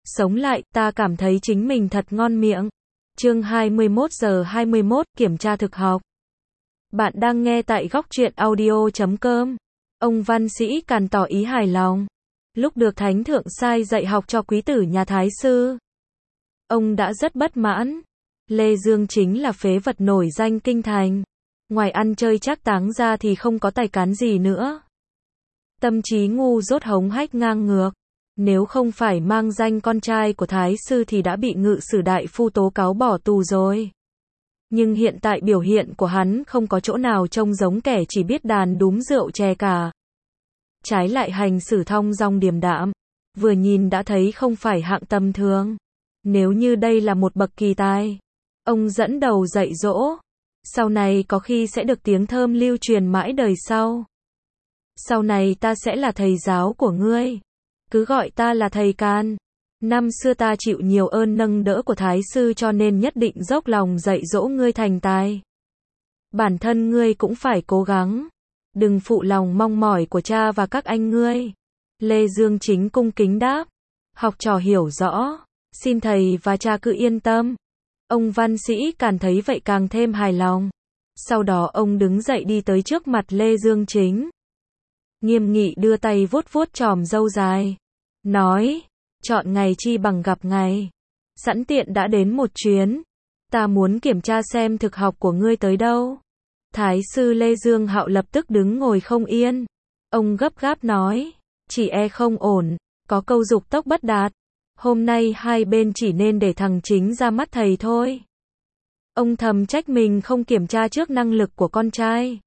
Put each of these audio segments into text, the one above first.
Sống lại, ta cảm thấy chính mình thật ngon miệng. Chương 21:21, kiểm tra thực học. Bạn đang nghe tại góc truyện audio.com. Ông văn sĩ Càn tỏ ý hài lòng. Lúc được Thánh Thượng sai dạy học cho quý tử nhà Thái Sư, ông đã rất bất mãn. Lê Dương chính là phế vật nổi danh kinh thành. Ngoài ăn chơi trác táng ra thì không có tài cán gì nữa. Tâm trí ngu dốt hống hách ngang ngược. Nếu không phải mang danh con trai của Thái Sư thì đã bị ngự sử đại phu tố cáo bỏ tù rồi. Nhưng hiện tại biểu hiện của hắn không có chỗ nào trông giống kẻ chỉ biết đàn đúm rượu chè cả. Trái lại hành xử thong dong điềm đạm, vừa nhìn đã thấy không phải hạng tầm thường. Nếu như đây là một bậc kỳ tài, ông dẫn đầu dạy dỗ, sau này có khi sẽ được tiếng thơm lưu truyền mãi đời sau. Sau này ta sẽ là thầy giáo của ngươi, cứ gọi ta là thầy Càn. Năm xưa ta chịu nhiều ơn nâng đỡ của Thái Sư cho nên nhất định dốc lòng dạy dỗ ngươi thành tài. Bản thân ngươi cũng phải cố gắng, đừng phụ lòng mong mỏi của cha và các anh ngươi. Lê Dương Chính cung kính đáp. Học trò hiểu rõ, xin thầy và cha cứ yên tâm. Ông văn sĩ Càn thấy vậy càng thêm hài lòng. Sau đó ông đứng dậy đi tới trước mặt Lê Dương Chính, nghiêm nghị đưa tay vuốt vuốt chòm râu dài, nói: chọn ngày chi bằng gặp ngày, sẵn tiện đã đến một chuyến. Ta muốn kiểm tra xem thực học của ngươi tới đâu. Thái Sư Lê Dương Hạo lập tức đứng ngồi không yên. Ông gấp gáp nói: chỉ e không ổn, có câu dục tốc bất đạt. Hôm nay hai bên chỉ nên để thằng Chính ra mắt thầy thôi. Ông thầm trách mình không kiểm tra trước năng lực của con trai.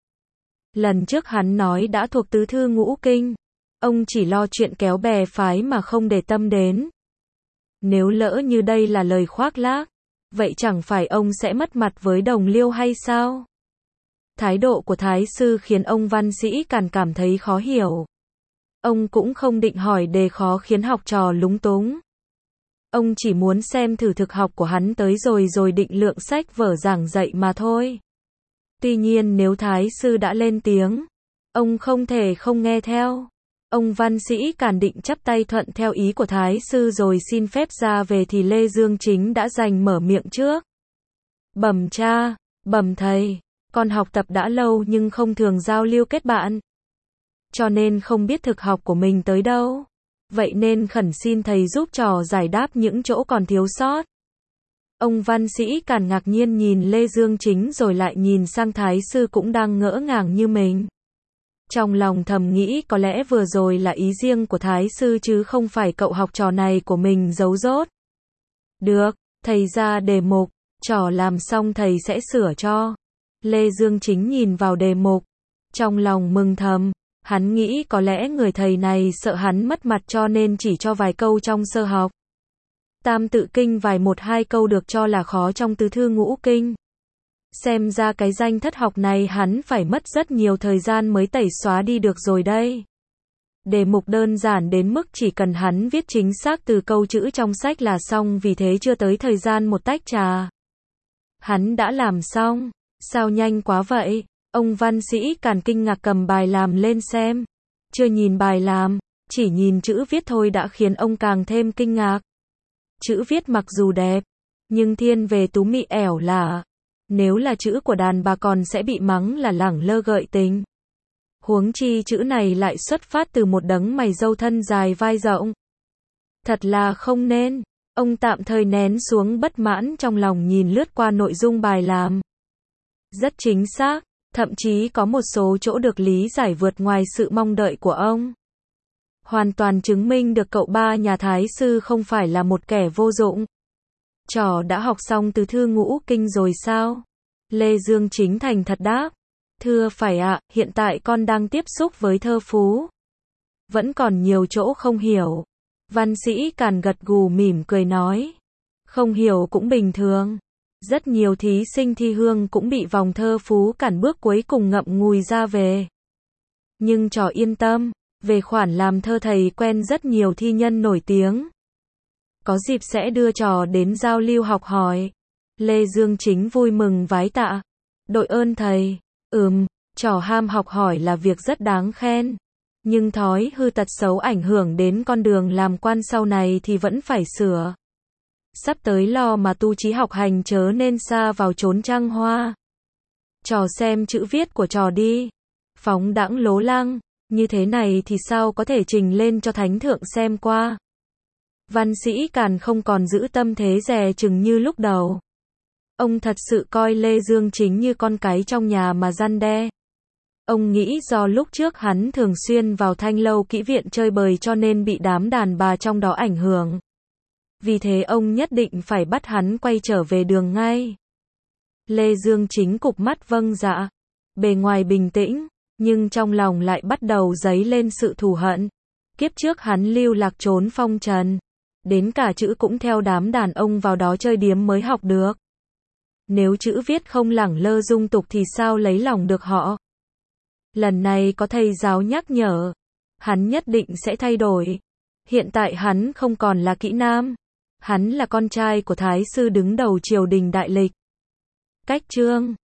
Lần trước hắn nói đã thuộc tứ thư ngũ kinh, ông chỉ lo chuyện kéo bè phái mà không để tâm đến. Nếu lỡ như đây là lời khoác lác, vậy chẳng phải ông sẽ mất mặt với đồng liêu hay sao? Thái độ của Thái Sư khiến ông văn sĩ Càn cảm thấy khó hiểu. Ông cũng không định hỏi đề khó khiến học trò lúng túng. Ông chỉ muốn xem thử thực học của hắn tới rồi định lượng sách vở giảng dạy mà thôi. Tuy nhiên nếu Thái Sư đã lên tiếng, ông không thể không nghe theo. Ông văn sĩ Càn định chắp tay thuận theo ý của Thái Sư rồi xin phép ra về thì Lê Dương Chính đã giành mở miệng trước. Bẩm cha, bẩm thầy, con học tập đã lâu nhưng không thường giao lưu kết bạn, cho nên không biết thực học của mình tới đâu. Vậy nên khẩn xin thầy giúp trò giải đáp những chỗ còn thiếu sót. Ông văn sĩ Càn ngạc nhiên nhìn Lê Dương Chính rồi lại nhìn sang Thái Sư cũng đang ngỡ ngàng như mình. Trong lòng thầm nghĩ có lẽ vừa rồi là ý riêng của Thái Sư chứ không phải cậu học trò này của mình giấu dốt. Được, thầy ra đề mục, trò làm xong thầy sẽ sửa cho. Lê Dương Chính nhìn vào đề mục, trong lòng mừng thầm. Hắn nghĩ có lẽ người thầy này sợ hắn mất mặt cho nên chỉ cho vài câu trong sơ học. Tam tự kinh vài một hai câu được cho là khó trong tứ thư ngũ kinh. Xem ra cái danh thất học này hắn phải mất rất nhiều thời gian mới tẩy xóa đi được rồi đây. Đề mục đơn giản đến mức chỉ cần hắn viết chính xác từ câu chữ trong sách là xong, vì thế chưa tới thời gian một tách trà, hắn đã làm xong. Sao nhanh quá vậy? Ông văn sĩ Càn kinh ngạc cầm bài làm lên xem. Chưa nhìn bài làm, chỉ nhìn chữ viết thôi đã khiến ông càng thêm kinh ngạc. Chữ viết mặc dù đẹp, nhưng thiên về tú mị ẻo lả. Nếu là chữ của đàn bà còn sẽ bị mắng là lẳng lơ gợi tình. Huống chi chữ này lại xuất phát từ một đấng mày râu thân dài vai rộng. Thật là không nên. Ông tạm thời nén xuống bất mãn trong lòng, nhìn lướt qua nội dung bài làm. Rất chính xác. Thậm chí có một số chỗ được lý giải vượt ngoài sự mong đợi của ông. Hoàn toàn chứng minh được cậu ba nhà Thái Sư không phải là một kẻ vô dụng. Trò đã học xong từ thư ngũ kinh rồi sao? Lê Dương Chính thành thật đáp. Thưa phải ạ, hiện tại con đang tiếp xúc với thơ phú. Vẫn còn nhiều chỗ không hiểu. Văn sĩ Càn gật gù mỉm cười nói. Không hiểu cũng bình thường. Rất nhiều thí sinh thi hương cũng bị vòng thơ phú cản bước cuối cùng ngậm ngùi ra về. Nhưng trò yên tâm, về khoản làm thơ thầy quen rất nhiều thi nhân nổi tiếng. Có dịp sẽ đưa trò đến giao lưu học hỏi. Lê Dương Chính vui mừng vái tạ. Đội ơn thầy. Trò ham học hỏi là việc rất đáng khen. Nhưng thói hư tật xấu ảnh hưởng đến con đường làm quan sau này thì vẫn phải sửa. Sắp tới lo mà tu chí học hành chớ nên xa vào chốn trăng hoa. Trò xem chữ viết của trò đi. Phóng đãng lố lăng, như thế này thì sao có thể trình lên cho thánh thượng xem qua. Văn Sĩ Càn không còn giữ tâm thế dè chừng như lúc đầu. Ông thật sự coi Lê Dương Chính như con cái trong nhà mà răn đe. Ông nghĩ do lúc trước hắn thường xuyên vào Thanh Lâu Kỹ Viện chơi bời cho nên bị đám đàn bà trong đó ảnh hưởng. Vì thế ông nhất định phải bắt hắn quay trở về đường ngay. Lê Dương Chính cụp mắt vâng dạ. Bề ngoài bình tĩnh, nhưng trong lòng lại bắt đầu dấy lên sự thù hận. Kiếp trước hắn lưu lạc trốn phong trần. Đến cả chữ cũng theo đám đàn ông vào đó chơi điếm mới học được. Nếu chữ viết không lẳng lơ dung tục thì sao lấy lòng được họ. Lần này có thầy giáo nhắc nhở. Hắn nhất định sẽ thay đổi. Hiện tại hắn không còn là kỹ nam. Hắn là con trai của thái sư đứng đầu triều đình đại lịch. Cách chương